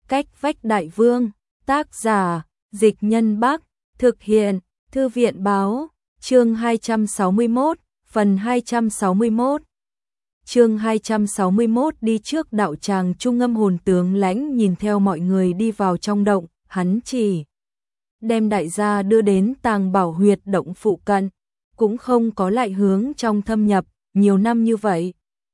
Cách vách đại vương, tác giả, Dịch Nhân Bắc, thực hiện, Thư viện báo, chương 261, phần 261. Chương 261 đi trước đạo tràng. Trung Âm Hồn tướng lãnh nhìn theo mọi người đi vào trong động, hắn chỉ đem đại gia đưa đến tàng bảo huyệt động phụ cận, cũng không có lại hướng trong thâm nhập, nhiều năm như vậy.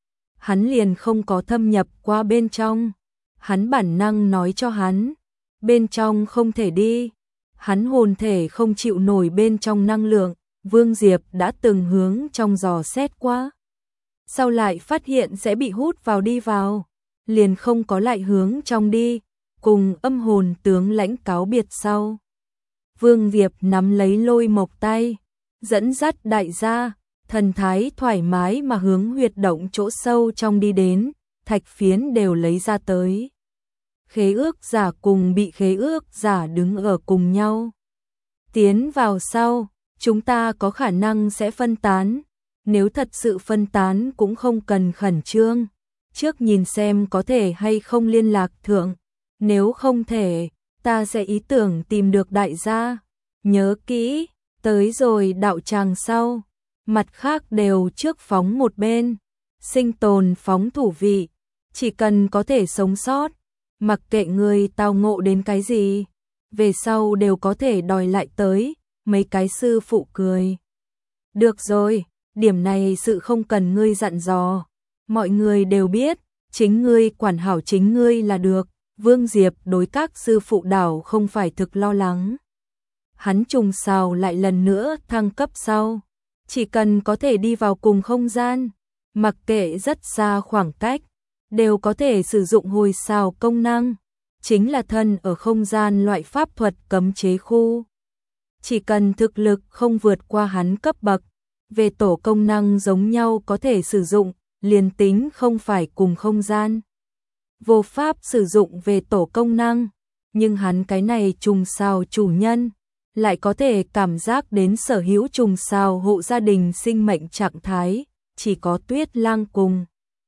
Hắn liền không có thâm nhập qua bên trong, hắn bản năng nói cho hắn, bên trong không thể đi, hắn hồn thể không chịu nổi bên trong năng lượng. Vương Diệp đã từng hướng trong dò xét qua, sau lại phát hiện sẽ bị hút vào đi vào, liền không có lại hướng trong đi, cùng Âm Hồn tướng lãnh cáo biệt sau. Vương Diệp nắm lấy Lôi Mộc tay, dẫn dắt đại gia, thần thái thoải mái mà hướng huyệt động chỗ sâu trong đi đến, thạch phiến đều lấy ra tới. Khế ước giả cùng bị khế ước giả đứng ở cùng nhau. Tiến vào sau, chúng ta có khả năng sẽ phân tán, nếu thật sự phân tán cũng không cần khẩn trương, trước nhìn xem có thể hay không liên lạc thượng, nếu không thể, ta sẽ ý tưởng tìm được đại gia. Nhớ kỹ, tới rồi đạo tràng sau, mặt khác đều trước phóng một bên, sinh tồn phóng thủ vị, chỉ cần có thể sống sót, mặc kệ người tao ngộ đến cái gì, về sau đều có thể đòi lại tới. Mấy cái sư phụ cười. Được rồi, điểm này sự không cần ngươi dặn dò, mọi người đều biết, chính ngươi quản hảo chính ngươi là được. Vương Diệp đối các sư phụ đảo không phải thực lo lắng. Hắn trùng sào lại lần nữa thăng cấp sau, chỉ cần có thể đi vào cùng không gian, mặc kệ rất xa khoảng cách, đều có thể sử dụng hồi sào công năng, chính là thân ở không gian loại pháp thuật cấm chế khu. Chỉ cần thực lực không vượt qua hắn cấp bậc, về tổ công năng giống nhau có thể sử dụng, liền tính không phải cùng không gian. Vô pháp sử dụng về tổ công năng, nhưng hắn cái này trùng sao chủ nhân, lại có thể cảm giác đến sở hữu trùng sao hộ gia đình sinh mệnh trạng thái, chỉ có Tuyết Lang cùng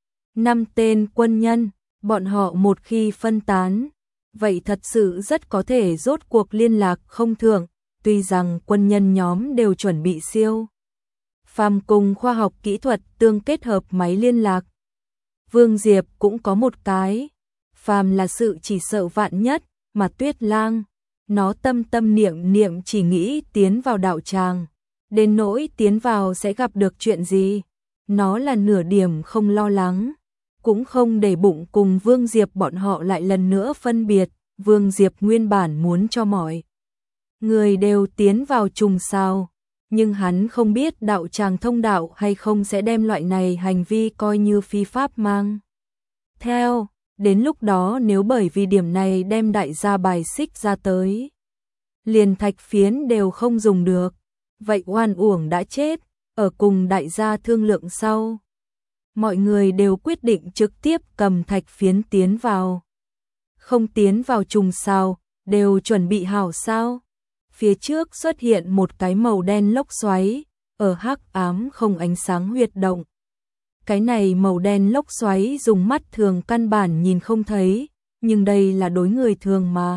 5 tên quân nhân, bọn họ một khi phân tán, vậy thật sự rất có thể rốt cuộc liên lạc không thượng. Tuy rằng quân nhân nhóm đều chuẩn bị siêu phàm cùng khoa học kỹ thuật tương kết hợp máy liên lạc. Vương Diệp cũng có một cái, phàm là sự chỉ sợ vạn nhất, mà Tuyết Lang, nó tâm niệm niệm chỉ nghĩ tiến vào đạo tràng, đến nỗi tiến vào sẽ gặp được chuyện gì, nó là nửa điểm không lo lắng, cũng không để bụng cùng Vương Diệp bọn họ lại lần nữa phân biệt. Vương Diệp nguyên bản muốn cho mọi người đều tiến vào trùng sao, nhưng hắn không biết đạo tràng thông đạo hay không sẽ đem loại này hành vi coi như phi pháp mang theo, đến lúc đó nếu bởi vì điểm này đem đại gia bài xích ra tới, liền thạch phiến đều không dùng được, vậy oan uổng đã chết. Ở cùng đại gia thương lượng sau, mọi người đều quyết định trực tiếp cầm thạch phiến tiến vào. Không tiến vào trùng sao, đều chuẩn bị hảo sao? Phía trước xuất hiện một cái màu đen lốc xoáy, ở hắc ám không ánh sáng huyệt động. Cái này màu đen lốc xoáy dùng mắt thường căn bản nhìn không thấy, nhưng đây là đối người thường mà.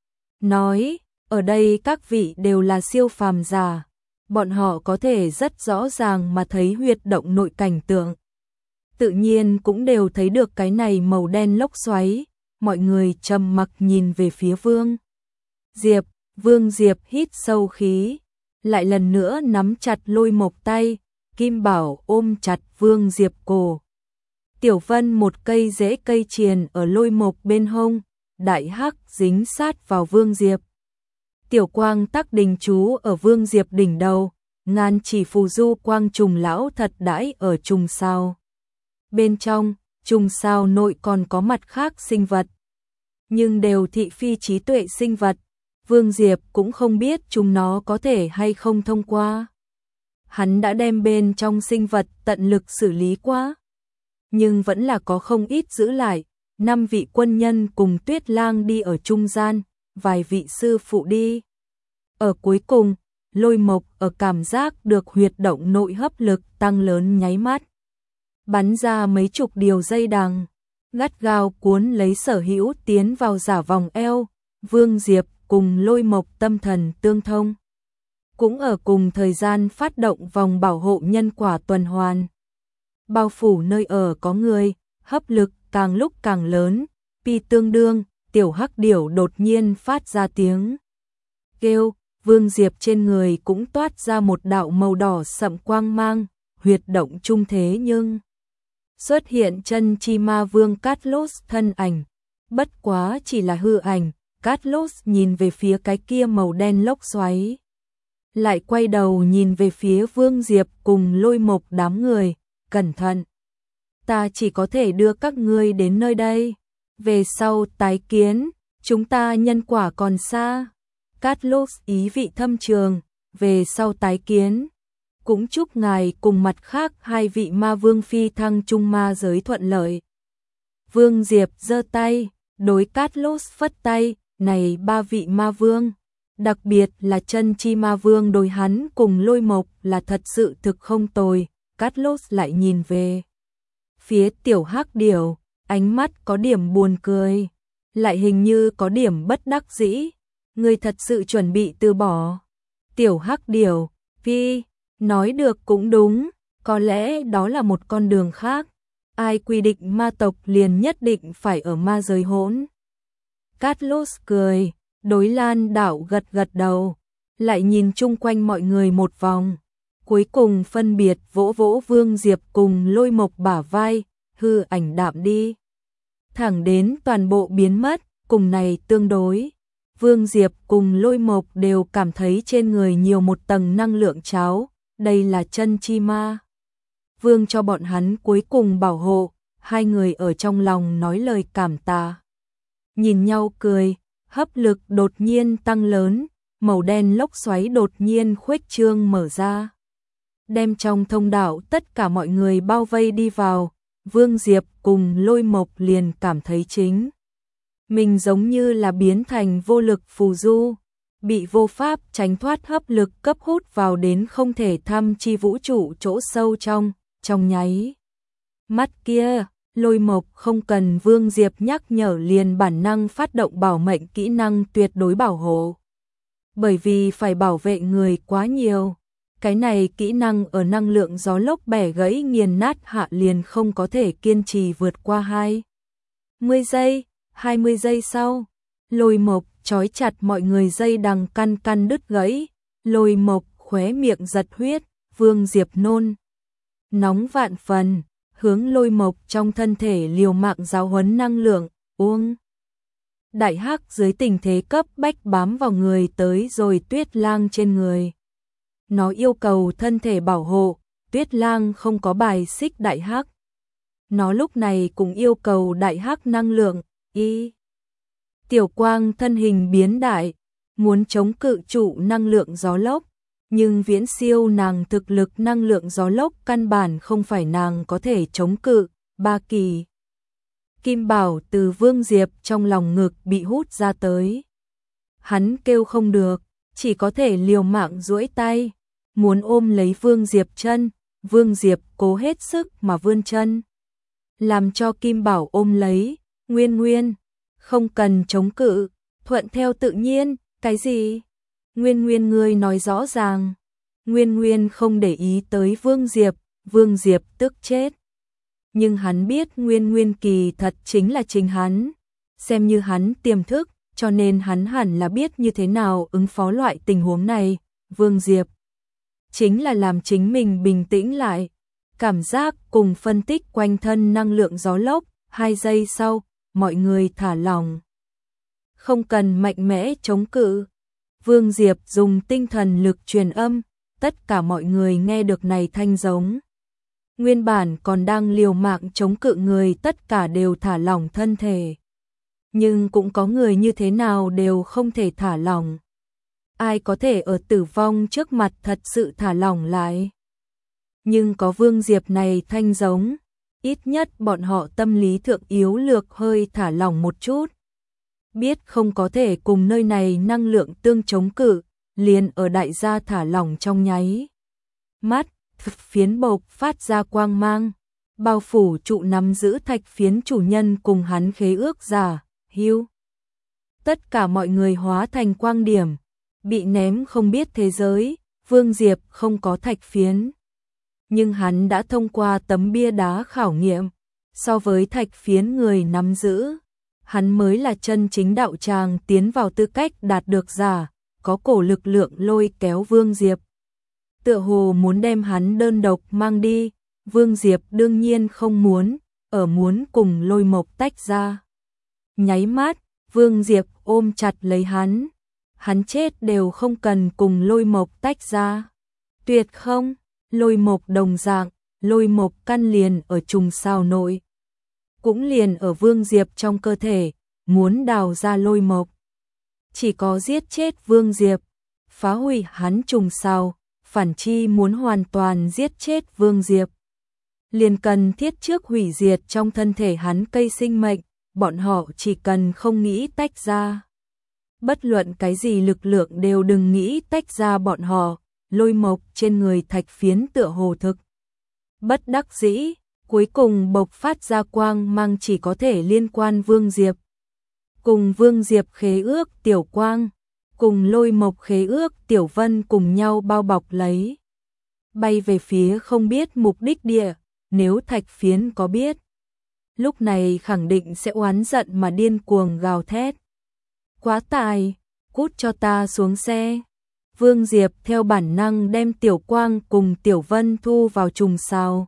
Nói, ở đây các vị đều là siêu phàm giả, bọn họ có thể rất rõ ràng mà thấy huyệt động nội cảnh tượng. Tự nhiên cũng đều thấy được cái này màu đen lốc xoáy, mọi người trầm mặc nhìn về phía Vương Diệp. Vương Diệp hít sâu khí, lại lần nữa nắm chặt Lôi Mộc tay, Kim Bảo ôm chặt Vương Diệp cổ. Tiểu Vân một cây rễ cây triền ở Lôi Mộc bên hông, đại hắc dính sát vào Vương Diệp. Tiểu Quang tắc đình chú ở Vương Diệp đỉnh đầu, ngàn chỉ phù du quang trùng lão thật đãi ở trùng sao. Bên trong, trùng sao nội còn có mặt khác sinh vật, nhưng đều thị phi trí tuệ sinh vật. Vương Diệp cũng không biết chúng nó có thể hay không thông qua. Hắn đã đem bên trong sinh vật tận lực xử lý qua, nhưng vẫn là có không ít giữ lại. 5 vị quân nhân cùng Tuyết Lang đi ở trung gian, vài vị sư phụ đi ở cuối cùng. Lôi Mộc ở cảm giác được huyệt động nội hấp lực tăng lớn nháy mắt, bắn ra mấy chục điều dây đằng. gắt gao cuốn lấy Sở Hữu tiến vào giả vòng eo. Vương Diệp cùng Lôi Mộc tâm thần tương thông, cũng ở cùng thời gian phát động vòng bảo hộ nhân quả tuần hoàn. Bao phủ nơi ở có người, hấp lực càng lúc càng lớn, pi tương đương, tiểu hắc điểu đột nhiên phát ra tiếng kêu. Vương Diệp trên người cũng toát ra một đạo màu đỏ sậm quang mang, huyệt động trung thế nhưng xuất hiện chân chi ma vương Cát-lốt thân ảnh, bất quá chỉ là hư ảnh. Cát-lốt nhìn về phía cái kia màu đen lốc xoáy, lại quay đầu nhìn về phía Vương Diệp cùng Lôi Mộc đám người, cẩn thận. Ta chỉ có thể đưa các ngươi đến nơi đây, về sau tái kiến, chúng ta nhân quả còn xa. Cát-lốt ý vị thâm trường, về sau tái kiến, cũng chúc ngài cùng mặt khác 2 vị ma vương phi thăng trung ma giới thuận lợi. Vương Diệp giơ tay, đối Cát-lốt phất tay, này 3 vị ma vương, đặc biệt là chân chi ma vương đối hắn cùng Lôi Mộc là thật sự thực không tồi. Cát-lốt lại nhìn về phía tiểu hắc điểu, ánh mắt có điểm buồn cười, lại hình như có điểm bất đắc dĩ. Ngươi thật sự chuẩn bị từ bỏ? Tiểu hắc điểu, phi, nói được cũng đúng, có lẽ đó là một con đường khác. Ai quy định ma tộc liền nhất định phải ở ma giới hỗn? Cát-lốt cười, đối Lan Đảo gật gật đầu, lại nhìn chung quanh mọi người một vòng, cuối cùng phân biệt vỗ vỗ Vương Diệp cùng Lôi Mộc bả vai, hư ảnh đạm đi, thẳng đến toàn bộ biến mất. Cùng này tương đối, Vương Diệp cùng Lôi Mộc đều cảm thấy trên người nhiều một tầng năng lượng cháo, đây là chân chi ma vương cho bọn hắn cuối cùng bảo hộ. 2 người ở trong lòng nói lời cảm tạ, nhìn nhau cười. Hấp lực đột nhiên tăng lớn, màu đen lốc xoáy đột nhiên khuếch trương mở ra, đem trong thông đạo tất cả mọi người bao vây đi vào. Vương Diệp cùng Lôi Mộc liền cảm thấy chính mình giống như là biến thành vô lực phù du, bị vô pháp tránh thoát hấp lực cấp hút vào đến không thể thăm chi vũ trụ chỗ sâu trong nháy mắt kia. Lôi Mộc không cần Vương Diệp nhắc nhở liền bản năng phát động bảo mệnh kỹ năng tuyệt đối bảo hộ, bởi vì phải bảo vệ người quá nhiều. Cái này kỹ năng ở năng lượng gió lốc bẻ gãy nghiền nát hạ liền không có thể kiên trì vượt qua 20 giây. 20 giây sau, Lôi Mộc trói chặt mọi người dây đằng căn đứt gãy. Lôi Mộc khóe miệng giật huyết. Vương Diệp nôn nóng vạn phần, hướng Lôi Mộc trong thân thể liều mạng giáo huấn năng lượng, uống. Đại hắc dưới tình thế cấp bách bám vào người tới rồi Tuyết Lang trên người. Nó yêu cầu thân thể bảo hộ, Tuyết Lang không có bài xích đại hắc. Nó lúc này cũng yêu cầu đại hắc năng lượng, Tiểu Quang thân hình biến đại, muốn chống cự trụ năng lượng gió lốc, nhưng viễn siêu nàng thực lực năng lượng gió lốc căn bản không phải nàng có thể chống cự. 3 kỳ kim bảo từ Vương Diệp trong lòng ngực bị hút ra tới. Hắn kêu không được, chỉ có thể liều mạng duỗi tay, muốn ôm lấy Vương Diệp chân. Vương Diệp cố hết sức mà vươn chân, làm cho kim bảo ôm lấy. Nguyên, không cần chống cự, thuận theo tự nhiên. Cái gì? Nguyên ngươi nói rõ ràng. Nguyên không để ý tới Vương Diệp tức chết. Nhưng hắn biết Nguyên kỳ thật chính là chính hắn, xem như hắn tiềm thức, cho nên hắn hẳn là biết như thế nào ứng phó loại tình huống này. Vương Diệp chính là làm chính mình bình tĩnh lại, cảm giác cùng phân tích quanh thân năng lượng gió lốc. 2 giây sau, mọi người thả lỏng, không cần mạnh mẽ chống cự. Vương Diệp dùng tinh thần lực truyền âm, tất cả mọi người nghe được này thanh giống. Nguyên bản còn đang liều mạng chống cự người tất cả đều thả lỏng thân thể. Nhưng cũng có người như thế nào đều không thể thả lỏng. Ai có thể ở tử vong trước mặt thật sự thả lỏng lại? Nhưng có Vương Diệp này thanh giống, ít nhất bọn họ tâm lý thượng yếu lược hơi thả lỏng một chút. Biết không có thể cùng nơi này năng lượng tương chống cự, liền ở đại gia thả lỏng trong nháy mắt, phiến bộc phát ra quang mang, bao phủ trụ nắm giữ thạch phiến chủ nhân cùng hắn khế ước giả, hưu. Tất cả mọi người hóa thành quang điểm, bị ném không biết thế giới, Vương Diệp không có thạch phiến. Nhưng hắn đã thông qua tấm bia đá khảo nghiệm, so với thạch phiến người nắm giữ, hắn mới là chân chính đạo tràng tiến vào tư cách đạt được giả, có cổ lực lượng lôi kéo Vương Diệp. Tựa hồ muốn đem hắn đơn độc mang đi, Vương Diệp đương nhiên không muốn, muốn cùng Lôi Mộc tách ra. Nháy mắt, Vương Diệp ôm chặt lấy hắn chết đều không cần cùng Lôi Mộc tách ra. Tuyệt không, Lôi Mộc đồng dạng, Lôi Mộc căn liền ở trùng sao nội. Cũng liền ở Vương Diệp trong cơ thể, muốn đào ra Lôi Mộc. Chỉ có giết chết Vương Diệp, phá hủy hắn trùng sao, phản chi muốn hoàn toàn giết chết Vương Diệp. Liền cần thiết trước hủy diệt trong thân thể hắn cây sinh mệnh, bọn họ chỉ cần không nghĩ tách ra. Bất luận cái gì lực lượng đều đừng nghĩ tách ra bọn họ, Lôi Mộc trên người thạch phiến tựa hồ thực. Bất đắc dĩ, cuối cùng bộc phát ra quang mang chỉ có thể liên quan Vương Diệp. Cùng Vương Diệp khế ước Tiểu Quang, cùng Lôi Mộc khế ước Tiểu Vân cùng nhau bao bọc lấy. Bay về phía không biết mục đích địa, nếu thạch phiến có biết. Lúc này khẳng định sẽ oán giận mà điên cuồng gào thét. Quá tài, cút cho ta xuống xe. Vương Diệp theo bản năng đem Tiểu Quang cùng Tiểu Vân thu vào trùng sao.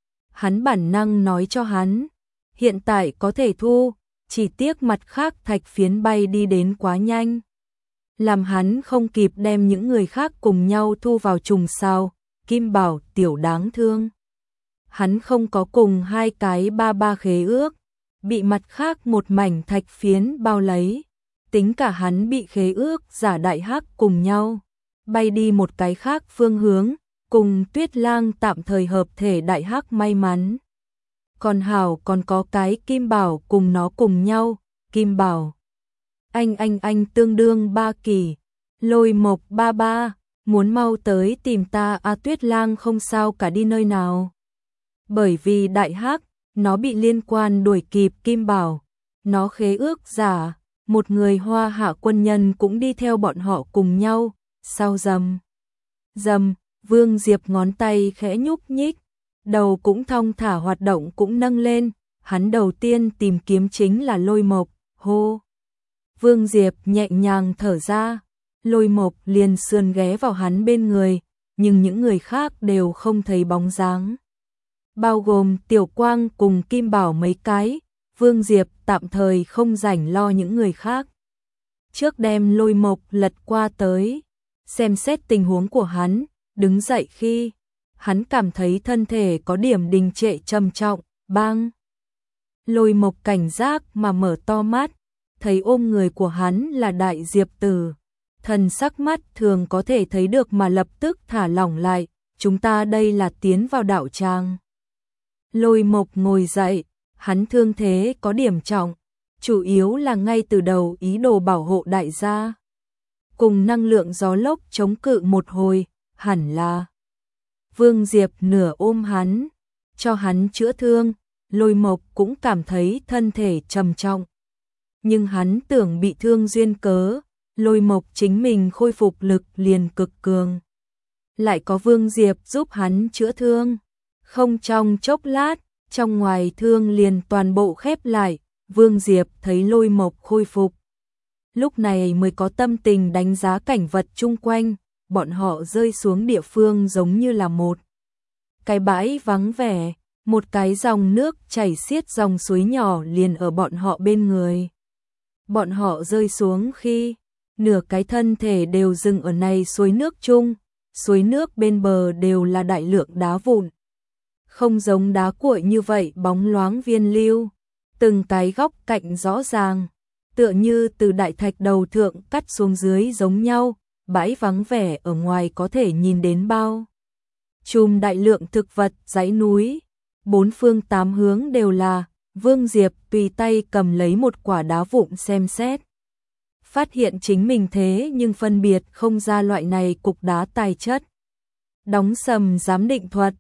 Hắn bản năng nói cho hắn, hiện tại có thể thu, chỉ tiếc mặt khác thạch phiến bay đi đến quá nhanh. Làm hắn không kịp đem những người khác cùng nhau thu vào trùng sao, Kim Bảo Tiểu đáng thương. Hắn không có cùng hai cái ba khế ước, bị mặt khác một mảnh thạch phiến bao lấy, tính cả hắn bị khế ước giả đại hắc cùng nhau, bay đi một cái khác phương hướng, cùng Tuyết Lang tạm thời hợp thể đại hắc may mắn. Còn hảo còn có cái Kim Bảo cùng nó cùng nhau, Kim Bảo. Anh tương đương 3 kỳ, Lôi Mộc ba, muốn mau tới tìm ta Tuyết Lang không sao cả đi nơi nào. Bởi vì đại hắc, nó bị liên quan đuổi kịp Kim Bảo, nó khế ước giả, một người Hoa Hạ quân nhân cũng đi theo bọn họ cùng nhau, sau dầm, Vương Diệp ngón tay khẽ nhúc nhích, đầu cũng thong thả hoạt động cũng nâng lên, hắn đầu tiên tìm kiếm chính là Lôi Mộc, hô. Vương Diệp nhẹ nhàng thở ra, Lôi Mộc liền sườn ghé vào hắn bên người, nhưng những người khác đều không thấy bóng dáng. Bao gồm Tiểu Quang cùng Kim Bảo mấy cái, Vương Diệp tạm thời không rảnh lo những người khác. Trước đem Lôi Mộc lật qua tới, xem xét tình huống của hắn, đứng dậy khi hắn cảm thấy thân thể có điểm đình trệ trầm trọng, bang. Lôi Mộc cảnh giác mà mở to mắt, thấy ôm người của hắn là Đại Diệp Tử. Thần sắc mắt thường có thể thấy được mà lập tức thả lỏng lại, chúng ta đây là tiến vào đạo tràng. Lôi Mộc ngồi dậy, hắn thương thế có điểm trọng, chủ yếu là ngay từ đầu ý đồ bảo hộ đại gia. Cùng năng lượng gió lốc chống cự một hồi, hẳn là. Vương Diệp nửa ôm hắn, cho hắn chữa thương, Lôi Mộc cũng cảm thấy thân thể trầm trọng. Nhưng hắn tưởng bị thương duyên cớ, Lôi Mộc chính mình khôi phục lực liền cực cường. Lại có Vương Diệp giúp hắn chữa thương. Không trong chốc lát, trong ngoài thương liền toàn bộ khép lại, Vương Diệp thấy Lôi Mộc khôi phục. Lúc này mới có tâm tình đánh giá cảnh vật chung quanh, bọn họ rơi xuống địa phương giống như là một cái bãi vắng vẻ, một cái dòng nước chảy xiết dòng suối nhỏ liền ở bọn họ bên người. Bọn họ rơi xuống khi nửa cái thân thể đều dừng ở này suối nước chung, suối nước bên bờ đều là đại lượng đá vụn. Không giống đá cuội như vậy bóng loáng viên lưu, từng cái góc cạnh rõ ràng, tựa như từ đại thạch đầu thượng cắt xuống dưới giống nhau, bãi vắng vẻ ở ngoài có thể nhìn đến bao. Chùm đại lượng thực vật, dãy núi, bốn phương tám hướng đều là, Vương Diệp tùy tay cầm lấy một quả đá vụn xem xét. Phát hiện chính mình thế nhưng phân biệt không ra loại này cục đá tài chất. Đóng sầm giám định thuật,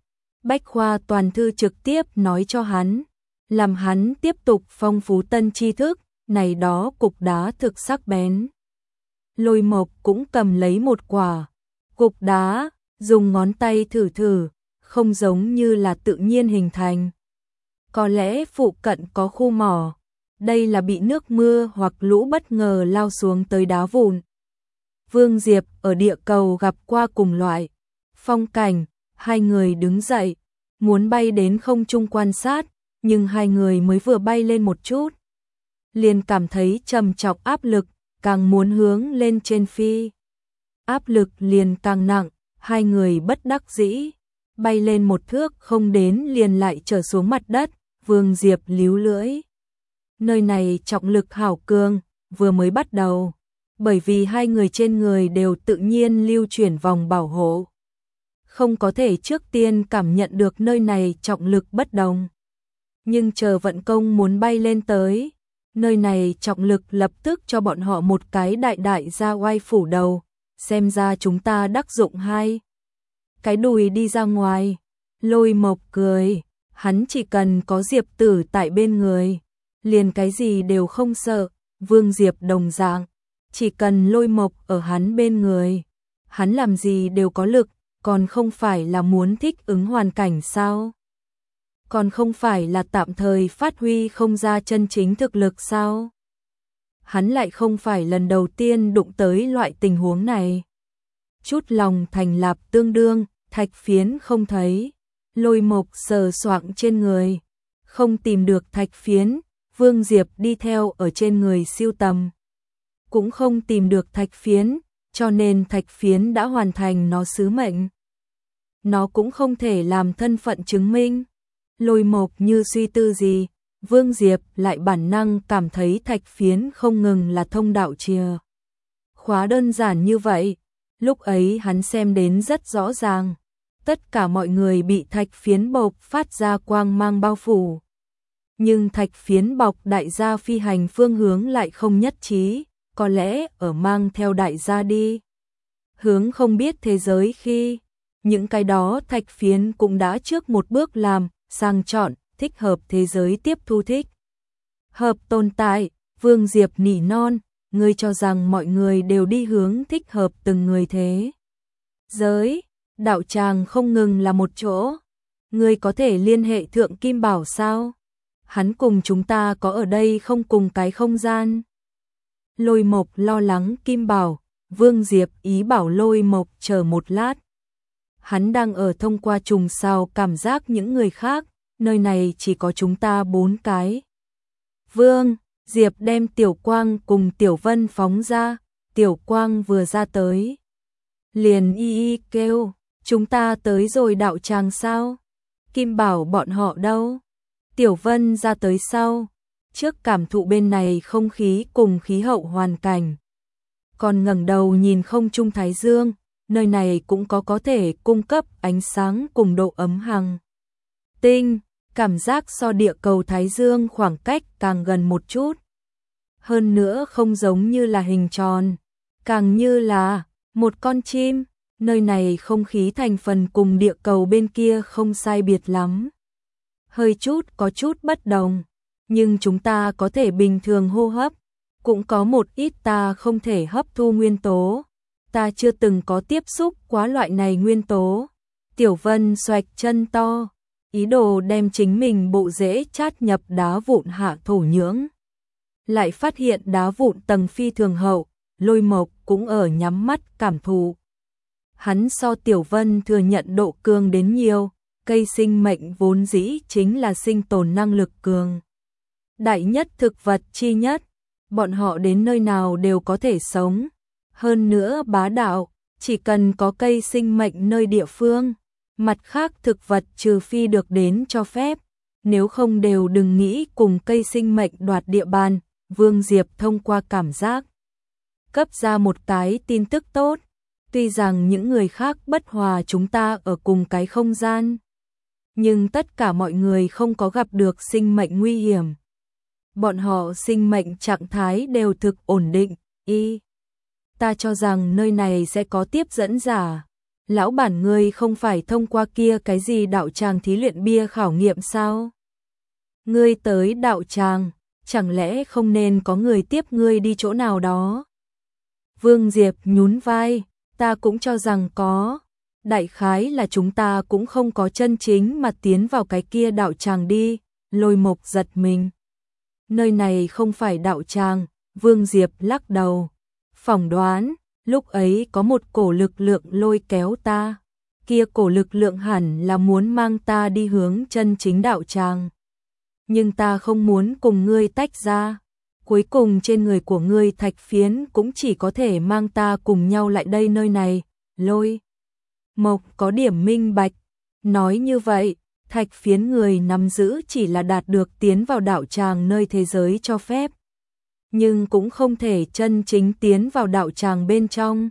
Bách khoa toàn thư trực tiếp nói cho hắn, làm hắn tiếp tục phong phú tân tri thức, này đó cục đá thực sắc bén. Lôi Mộc cũng cầm lấy một quả cục đá, dùng ngón tay thử thử, không giống như là tự nhiên hình thành. Có lẽ phụ cận có khu mỏ, đây là bị nước mưa hoặc lũ bất ngờ lao xuống tới đá vụn. Vương Diệp ở địa cầu gặp qua cùng loại phong cảnh, hai người đứng dậy, muốn bay đến không trung quan sát, nhưng hai người mới vừa bay lên một chút, liền cảm thấy trầm trọng áp lực, càng muốn hướng lên trên phi. Áp lực liền càng nặng, hai người bất đắc dĩ, bay lên một thước không đến liền lại trở xuống mặt đất. Vương Diệp líu lưỡi. Nơi này trọng lực hảo cường, vừa mới bắt đầu, bởi vì hai người trên người đều tự nhiên lưu chuyển vòng bảo hộ. Không có thể trước tiên cảm nhận được nơi này trọng lực bất đồng. Nhưng chờ vận công muốn bay lên tới, nơi này trọng lực lập tức cho bọn họ một cái đại đại ra oai phủ đầu, xem ra chúng ta đắc dụng hai. Cái đùi đi ra ngoài, Lôi Mộc cười, hắn chỉ cần có Diệp Tử tại bên người, liền cái gì đều không sợ. Vương Diệp đồng dạng, chỉ cần Lôi Mộc ở hắn bên người, hắn làm gì đều có lực, còn không phải là muốn thích ứng hoàn cảnh sao? Còn không phải là tạm thời phát huy không ra chân chính thực lực sao? Hắn lại không phải lần đầu tiên đụng tới loại tình huống này. Chút lòng thành lạp tương đương, thạch phiến không thấy. Lôi Mộc sờ soạng trên người, không tìm được thạch phiến, Vương Diệp đi theo ở trên người siêu tầm. Cũng không tìm được thạch phiến, cho nên thạch phiến đã hoàn thành nó sứ mệnh. Nó cũng không thể làm thân phận chứng minh. Lôi Mộc như suy tư gì, Vương Diệp lại bản năng cảm thấy thạch phiến không ngừng là thông đạo chìa khóa đơn giản như vậy. Lúc ấy hắn xem đến rất rõ ràng. Tất cả mọi người bị thạch phiến bộc phát ra quang mang bao phủ. Nhưng thạch phiến bọc đại gia phi hành phương hướng lại không nhất trí, có lẽ ở mang theo đại gia đi. Hướng không biết thế giới khi, những cái đó thạch phiến cũng đã trước một bước làm, sang chọn, thích hợp thế giới tiếp thu thích. Hợp tồn tại, Vương Diệp nỉ non, ngươi cho rằng mọi người đều đi hướng thích hợp từng người thế giới. Đạo tràng không ngừng là một chỗ. Ngươi có thể liên hệ Thượng Kim Bảo sao? Hắn cùng chúng ta có ở đây không cùng cái không gian? Lôi Mộc lo lắng Kim Bảo, Vương Diệp ý bảo Lôi Mộc chờ một lát. Hắn đang ở thông qua trùng sao cảm giác những người khác, nơi này chỉ có chúng ta 4 cái. Vương Diệp đem Tiểu Quang cùng Tiểu Vân phóng ra, Tiểu Quang vừa ra tới. Liền y kêu, chúng ta tới rồi đạo tràng sao? Kim Bảo bọn họ đâu? Tiểu Vân ra tới sau, trước cảm thụ bên này không khí cùng khí hậu hoàn cảnh. Còn ngẩng đầu nhìn không trung thái dương, nơi này cũng có thể cung cấp ánh sáng cùng độ ấm hằng tinh, cảm giác so địa cầu thái dương khoảng cách càng gần một chút. Hơn nữa không giống như là hình tròn, càng như là một con chim. Nơi này không khí thành phần cùng địa cầu bên kia không sai biệt lắm. Hơi chút có chút bất đồng, nhưng chúng ta có thể bình thường hô hấp, cũng có một ít ta không thể hấp thu nguyên tố. Ta chưa từng có tiếp xúc quá loại này nguyên tố. Tiểu Vân xoạch chân to, ý đồ đem chính mình bộ rễ chát nhập đá vụn hạ thổ nhưỡng. Lại phát hiện đá vụn tầng phi thường hậu, Lôi Mộc cũng ở nhắm mắt cảm thụ. Hắn so Tiểu Vân thừa nhận độ cường đến nhiều, cây sinh mệnh vốn dĩ chính là sinh tồn năng lực cường. Đại nhất thực vật chi nhất, bọn họ đến nơi nào đều có thể sống. Hơn nữa bá đạo, chỉ cần có cây sinh mệnh nơi địa phương, mặt khác thực vật trừ phi được đến cho phép, nếu không đều đừng nghĩ cùng cây sinh mệnh đoạt địa bàn. Vương Diệp thông qua cảm giác cấp ra một cái tin tức tốt. Tuy rằng những người khác bất hòa chúng ta ở cùng cái không gian, nhưng tất cả mọi người không có gặp được sinh mệnh nguy hiểm. Bọn họ sinh mệnh trạng thái đều thực ổn định. Ta cho rằng nơi này sẽ có tiếp dẫn giả. Lão bản ngươi không phải thông qua kia cái gì đạo tràng thí luyện bia khảo nghiệm sao? Ngươi tới đạo tràng, chẳng lẽ không nên có người tiếp ngươi đi chỗ nào đó? Vương Diệp nhún vai, ta cũng cho rằng có. Đại khái là chúng ta cũng không có chân chính mà tiến vào cái kia đạo tràng đi. Lôi Mộc giật mình. Nơi này không phải đạo tràng, Vương Diệp lắc đầu. Phỏng đoán, lúc ấy có một cổ lực lượng lôi kéo ta. Kia cổ lực lượng hẳn là muốn mang ta đi hướng chân chính đạo tràng. Nhưng ta không muốn cùng ngươi tách ra. Cuối cùng trên người của ngươi thạch phiến cũng chỉ có thể mang ta cùng nhau lại đây nơi này. Lôi Mộc có điểm minh bạch. Nói như vậy, thạch phiến người nắm giữ chỉ là đạt được tiến vào đạo tràng nơi thế giới cho phép. Nhưng cũng không thể chân chính tiến vào đạo tràng bên trong.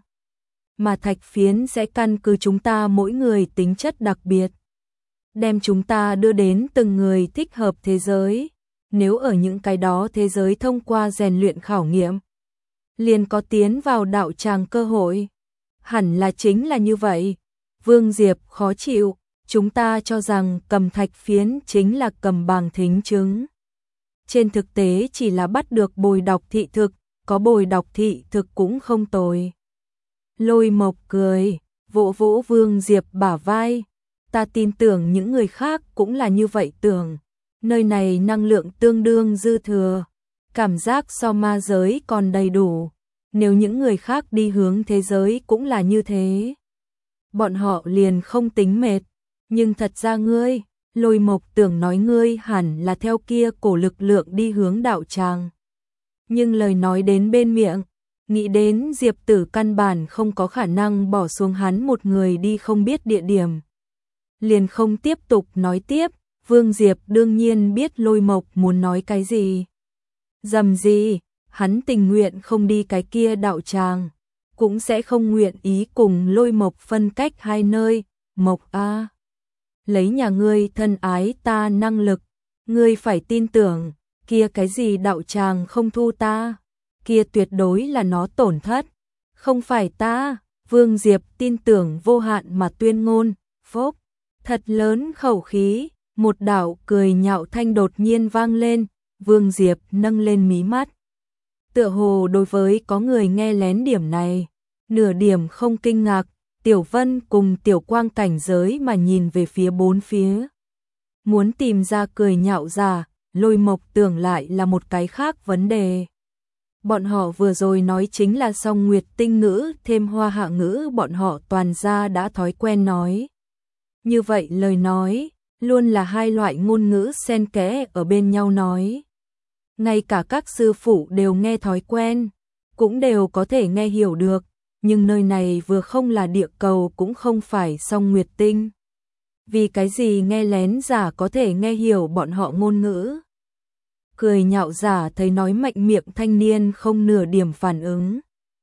Mà thạch phiến sẽ căn cứ chúng ta mỗi người tính chất đặc biệt. Đem chúng ta đưa đến từng người thích hợp thế giới. Nếu ở những cái đó thế giới thông qua rèn luyện khảo nghiệm, liền có tiến vào đạo tràng cơ hội. Hẳn là chính là như vậy. Vương Diệp khó chịu, chúng ta cho rằng cầm thạch phiến chính là cầm bằng thính chứng. Trên thực tế chỉ là bắt được bồi đọc thị thực, có bồi đọc thị thực cũng không tồi. Lôi Mộc cười, vỗ vỗ Vương Diệp bả vai. Ta tin tưởng những người khác cũng là như vậy tưởng. Nơi này năng lượng tương đương dư thừa, cảm giác so ma giới còn đầy đủ. Nếu những người khác đi hướng thế giới cũng là như thế, bọn họ liền không tính mệt. Nhưng thật ra ngươi, Lôi Mộc tưởng nói ngươi hẳn là theo kia cổ lực lượng đi hướng đạo tràng. Nhưng lời nói đến bên miệng, nghĩ đến Diệp Tử căn bản không có khả năng bỏ xuống hắn một người đi không biết địa điểm. Liền không tiếp tục nói tiếp. Vương Diệp đương nhiên biết Lôi Mộc muốn nói cái gì. Dầm gì, hắn tình nguyện không đi cái kia đạo tràng, cũng sẽ không nguyện ý cùng Lôi Mộc phân cách hai nơi. Mộc a, lấy nhà ngươi thân ái ta năng lực, ngươi phải tin tưởng, kia cái gì đạo tràng không thu ta, kia tuyệt đối là nó tổn thất, không phải ta. Vương Diệp tin tưởng vô hạn mà tuyên ngôn. Phốc, thật lớn khẩu khí. Một đạo cười nhạo thanh đột nhiên vang lên, Vương Diệp nâng lên mí mắt. Tựa hồ đối với có người nghe lén điểm này, nửa điểm không kinh ngạc. Tiểu Vân cùng Tiểu Quang cảnh giới mà nhìn về phía bốn phía. Muốn tìm ra cười nhạo giả, Lôi Mộc tưởng lại là một cái khác vấn đề. Bọn họ vừa rồi nói chính là song nguyệt tinh ngữ thêm hoa hạ ngữ, bọn họ toàn ra đã thói quen nói. Như vậy lời nói luôn là hai loại ngôn ngữ xen kẽ ở bên nhau nói. Ngay cả các sư phụ đều nghe thói quen, cũng đều có thể nghe hiểu được, nhưng nơi này vừa không là địa cầu cũng không phải song nguyệt tinh. Vì cái gì nghe lén giả có thể nghe hiểu bọn họ ngôn ngữ? Cười nhạo giả thấy nói mạnh miệng thanh niên không nửa điểm phản ứng.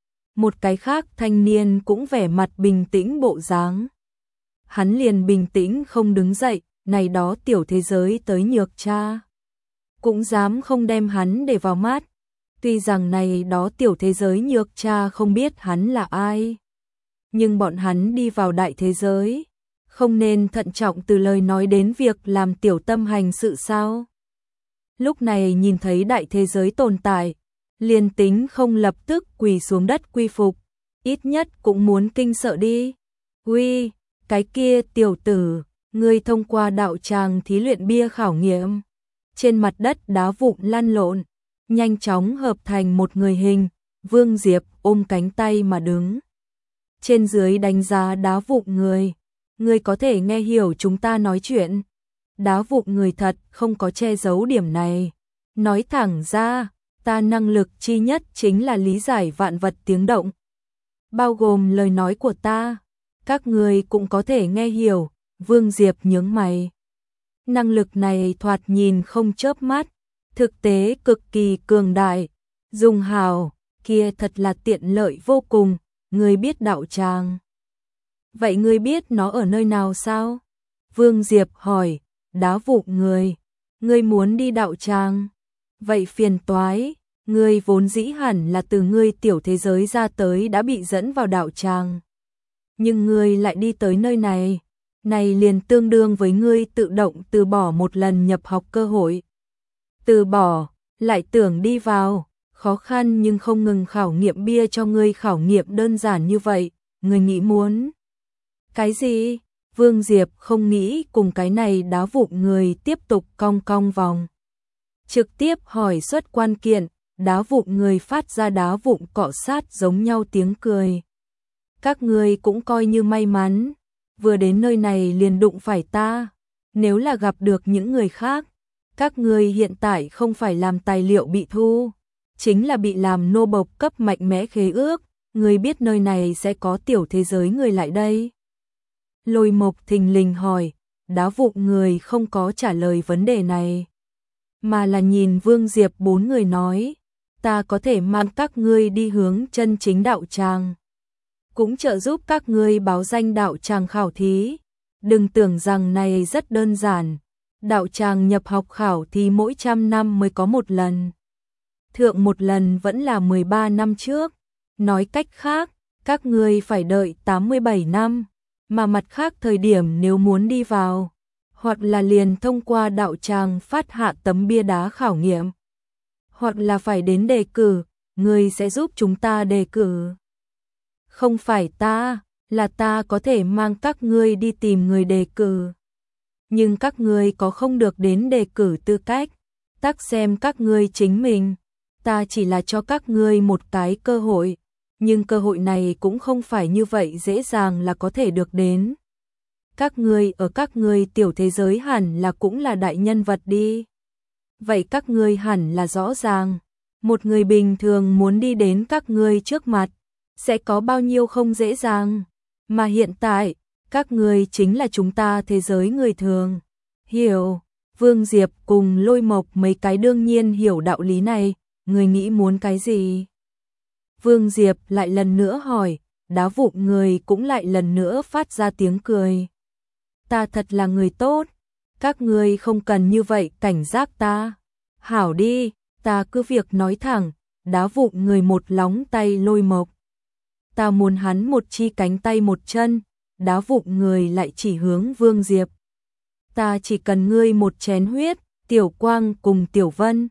Một cái khác thanh niên cũng vẻ mặt bình tĩnh bộ dáng. Hắn liền bình tĩnh không đứng dậy. Này đó tiểu thế giới tới nhược cha, cũng dám không đem hắn để vào mắt. Tuy rằng này đó tiểu thế giới nhược cha không biết hắn là ai, nhưng bọn hắn đi vào đại thế giới, không nên thận trọng từ lời nói đến việc làm tiểu tâm hành sự sao? Lúc này nhìn thấy đại thế giới tồn tại, liền tính không lập tức quỳ xuống đất quy phục, ít nhất cũng muốn kinh sợ đi. Uy, cái kia tiểu tử, ngươi thông qua đạo tràng thí luyện bia khảo nghiệm. Trên mặt đất đá vụn lăn lộn, nhanh chóng hợp thành một người hình. Vương Diệp ôm cánh tay mà đứng. Trên dưới đánh giá đá vụn người. Ngươi có thể nghe hiểu chúng ta nói chuyện. Đá vụn người thật không có che giấu điểm này. Nói thẳng ra, ta năng lực chi nhất chính là lý giải vạn vật tiếng động. Bao gồm lời nói của ta. Các ngươi cũng có thể nghe hiểu. Vương Diệp nhướng mày. Năng lực này thoạt nhìn không chớp mắt, thực tế cực kỳ cường đại. Dùng hào, kia thật là tiện lợi vô cùng, ngươi biết đạo tràng. Vậy ngươi biết nó ở nơi nào sao? Vương Diệp hỏi, đá vụn người. Ngươi muốn đi đạo tràng? Vậy phiền toái, ngươi vốn dĩ hẳn là từ ngươi tiểu thế giới ra tới đã bị dẫn vào đạo tràng. nhưng ngươi lại đi tới nơi này, này liền tương đương với ngươi tự động từ bỏ một lần nhập học cơ hội. Từ bỏ, lại tưởng đi vào, khó khăn nhưng không ngừng khảo nghiệm bia cho ngươi khảo nghiệm đơn giản như vậy, ngươi nghĩ muốn. Cái gì? Vương Diệp không nghĩ cùng cái này đá vụn người tiếp tục cong cong vòng. Trực tiếp hỏi xuất quan kiện, đá vụn người phát ra đá vụn cọ sát giống nhau tiếng cười. Các ngươi cũng coi như may mắn, vừa đến nơi này liền đụng phải ta, nếu là gặp được những người khác, các ngươi hiện tại không phải làm tài liệu bị thu, chính là bị làm nô bộc cấp mạnh mẽ khế ước, ngươi biết nơi này sẽ có tiểu thế giới người lại đây. Lôi Mộc thình lình hỏi, đá vụn người không có trả lời vấn đề này, mà là nhìn Vương Diệp bốn người nói, ta có thể mang các ngươi đi hướng chân chính đạo tràng, cũng trợ giúp các ngươi báo danh đạo tràng khảo thí. Đừng tưởng rằng này rất đơn giản, đạo tràng nhập học khảo thí mỗi 100 năm mới có một lần. Thượng một lần vẫn là 13 năm trước, nói cách khác, các ngươi phải đợi 87 năm, mà mặt khác thời điểm nếu muốn đi vào, hoặc là liền thông qua đạo tràng phát hạ tấm bia đá khảo nghiệm, hoặc là phải đến đề cử, ngươi sẽ giúp chúng ta đề cử. Không phải ta, là ta có thể mang các ngươi đi tìm người đề cử. Nhưng các ngươi có không được đến đề cử tư cách, tác xem các ngươi chính mình. Ta chỉ là cho các ngươi một cái cơ hội, nhưng cơ hội này cũng không phải như vậy dễ dàng là có thể được đến. Các ngươi ở các ngươi tiểu thế giới hẳn là cũng là đại nhân vật đi. Vậy các ngươi hẳn là rõ ràng, một người bình thường muốn đi đến các ngươi trước mặt, sẽ có bao nhiêu không dễ dàng. Mà hiện tại, các ngươi chính là chúng ta thế giới người thường. Hiểu, Vương Diệp cùng Lôi Mộc mấy cái đương nhiên hiểu đạo lý này, người nghĩ muốn cái gì? Vương Diệp lại lần nữa hỏi, đá vụn người cũng lại lần nữa phát ra tiếng cười. Ta thật là người tốt, các ngươi không cần như vậy cảnh giác ta. Hảo đi, ta cứ việc nói thẳng, đá vụn người một lóng tay Lôi Mộc. Ta muốn hắn một chi cánh tay một chân, đá vụn người lại chỉ hướng Vương Diệp. Ta chỉ cần ngươi một chén huyết, Tiểu Quang cùng Tiểu Vân.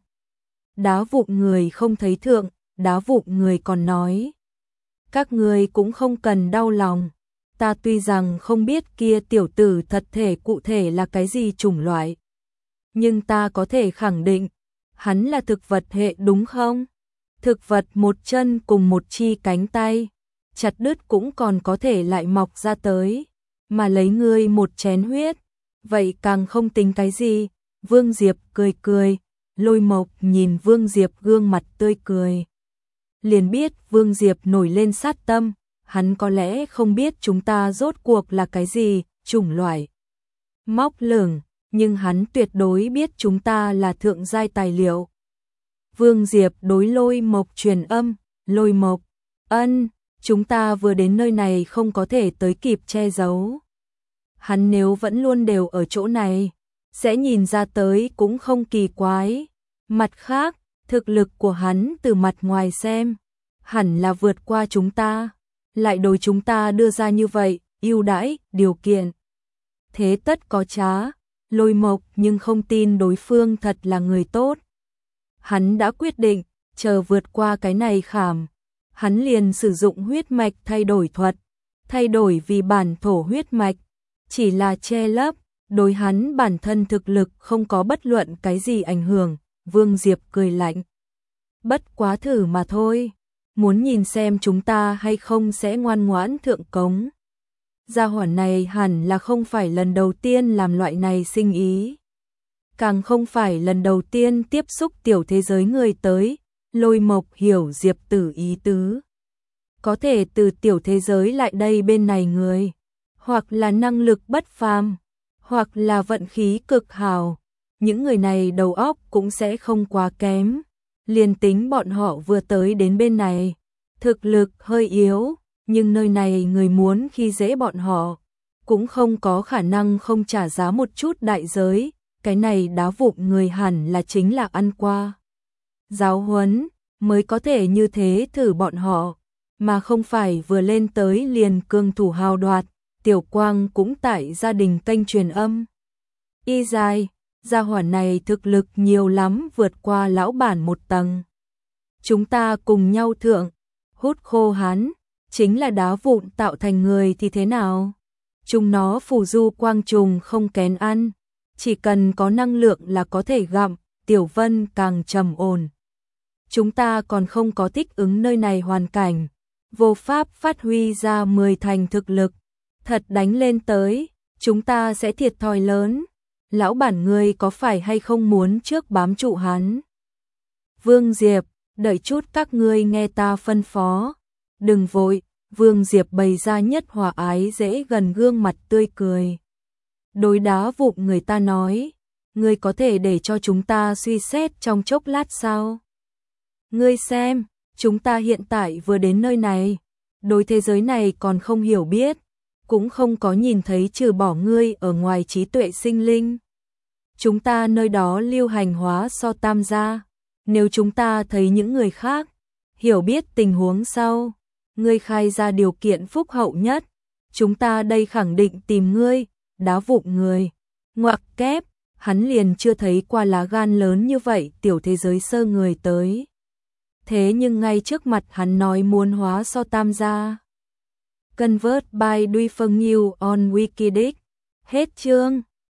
Đá vụn người không thấy thượng, đá vụn người còn nói. Các ngươi cũng không cần đau lòng, ta tuy rằng không biết kia tiểu tử thật thể cụ thể là cái gì chủng loại, nhưng ta có thể khẳng định, hắn là thực vật hệ đúng không? Thực vật một chân cùng một chi cánh tay, chặt đứt cũng còn có thể lại mọc ra tới, mà lấy ngươi một chén huyết, vậy càng không tính cái gì. Vương Diệp cười cười, Lôi Mộc nhìn Vương Diệp gương mặt tươi cười, liền biết Vương Diệp nổi lên sát tâm, hắn có lẽ không biết chúng ta rốt cuộc là cái gì, chủng loại móc lửng, nhưng hắn tuyệt đối biết chúng ta là thượng giai tài liệu. Vương Diệp đối Lôi Mộc truyền âm, Lôi Mộc, ân, chúng ta vừa đến nơi này không có thể tới kịp che giấu. Hắn nếu vẫn luôn đều ở chỗ này, sẽ nhìn ra tới cũng không kỳ quái. Mặt khác, thực lực của hắn từ mặt ngoài xem, hẳn là vượt qua chúng ta, lại đối chúng ta đưa ra như vậy, ưu đãi, điều kiện. Thế tất có trá, Lôi Mộc nhưng không tin đối phương thật là người tốt. Hắn đã quyết định, chờ vượt qua cái này khảm, hắn liền sử dụng huyết mạch thay đổi thuật, thay đổi vì bản thổ huyết mạch, chỉ là che lấp, đối hắn bản thân thực lực không có bất luận cái gì ảnh hưởng. Vương Diệp cười lạnh, bất quá thử mà thôi, muốn nhìn xem chúng ta hay không sẽ ngoan ngoãn thượng cống. Gia hỏa này hẳn là không phải lần đầu tiên làm loại này sinh ý, càng không phải lần đầu tiên tiếp xúc tiểu thế giới người tới. Lôi Mộc hiểu Diệp Tử ý tứ, có thể từ tiểu thế giới lại đây bên này người, hoặc là năng lực bất phàm, hoặc là vận khí cực hảo, những người này đầu óc cũng sẽ không quá kém. Liền tính bọn họ vừa tới đến bên này, thực lực hơi yếu, nhưng nơi này người muốn khi dễ bọn họ, cũng không có khả năng không trả giá một chút đại giới. Cái này đá vụn người hẳn là chính là ăn qua giáo huấn, mới có thể như thế thử bọn họ. mà không phải vừa lên tới liền cương thủ hào đoạt. Tiểu Quang cũng tại gia đình kênh truyền âm. Y dài, gia hỏa này thực lực nhiều lắm, vượt qua lão bản một tầng. Chúng ta cùng nhau thượng, hút khô hắn, chính là đá vụn tạo thành người thì thế nào? Chúng nó phù du quang trùng không kén ăn, chỉ cần có năng lượng là có thể gặm. Tiểu Vân càng trầm ổn. Chúng ta còn không có thích ứng nơi này hoàn cảnh, vô pháp phát huy ra 10 thành thực lực. Thật đánh lên tới, chúng ta sẽ thiệt thòi lớn. Lão bản ngươi có phải hay không muốn trước bám trụ hắn? Vương Diệp, đợi chút các ngươi nghe ta phân phó. Đừng vội, Vương Diệp bày ra nhất hòa ái dễ gần gương mặt tươi cười. Đối đá vụn người ta nói, ngươi có thể để cho chúng ta suy xét trong chốc lát sao? Ngươi xem, chúng ta hiện tại vừa đến nơi này, đối thế giới này còn không hiểu biết, cũng không có nhìn thấy trừ bỏ ngươi ở ngoài trí tuệ sinh linh. Chúng ta nơi đó lưu hành hóa so tam gia, nếu chúng ta thấy những người khác, hiểu biết tình huống sau, ngươi khai ra điều kiện phúc hậu nhất, chúng ta đây khẳng định tìm ngươi. Đá vụn người, ngoặc kép, hắn liền chưa thấy qua lá gan lớn như vậy tiểu thế giới sơ người tới. Thế nhưng ngay trước mặt hắn nói muốn hóa so tam gia. Convert by Duy Phương New on Wikidic. Hết chương.